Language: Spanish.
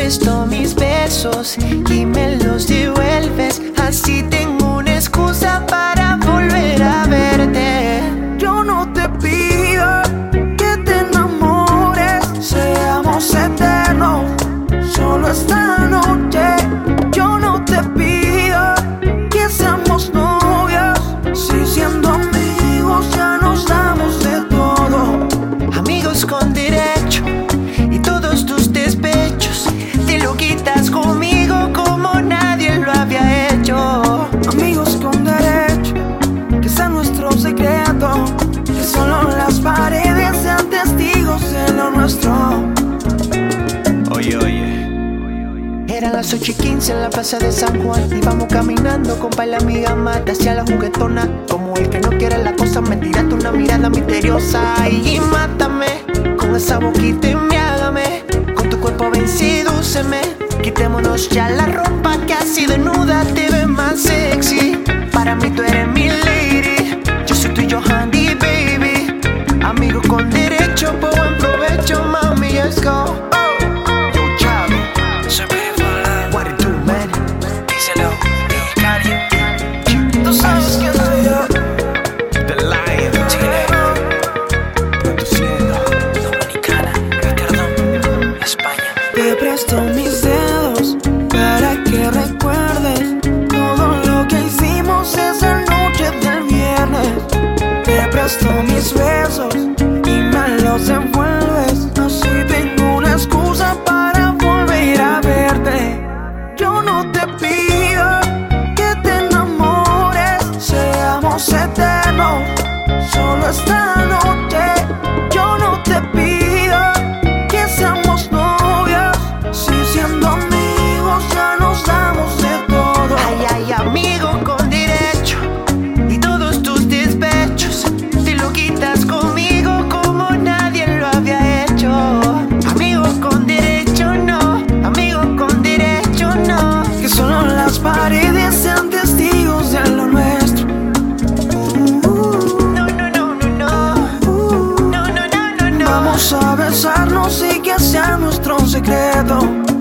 presto mis besos y me los devuelves. Así tengo una excusa para volver a verte. Yo no te pido que te enamores, seamos eternos, solo esta noche. Yo no te pido que seamos novios, si siendo amigos ya nos damos de todo. Amigos con derecho y todos tus despechos te lo quitas conmigo como nadie lo había hecho. Amigos con derecho, que sea nuestro secreto, que solo las paredes sean testigos de lo nuestro. Oye. Eran las 8:15 en la plaza de San Juan. Íbamos caminando, compa, y la amiga mata hacia la juguetona. Como el que no quiere la cosa, me tiraste una mirada misteriosa y mátame con esa boquita y hágame. Con tu cuerpo ven, sedúceme. Quitémonos ya la ropa, que así desnuda te ves más sexy. Para mí tú eres mi lady, yo soy tuyo handy baby. Amigo con derecho, pues buen provecho, mami, let's go. Tú sabes quién soy yo. The Lion, produciendo Dominicana, Rotterdam, España. Te presto mis dedos para que recuerdes todo lo que hicimos esa noche del viernes. Te presto mis besos y me los envuelves. Así tengo una excusa para volver a verte. Yo no te pido que te enamores, seamos eternos, solo esta noche. Yo no te pido que seamos novios, si siendo amigos ya nos damos de todo. Ay, ay, amigo con derecho y todos tus despechos te lo quitas conmigo como nadie lo había hecho. Amigo con derecho no, amigo con derecho no. Que solo las paredes sean testigos de lo nuestro. No, no, no, no, no. No, no, no, no, no. Vamos a besarnos y que sea nuestro secreto.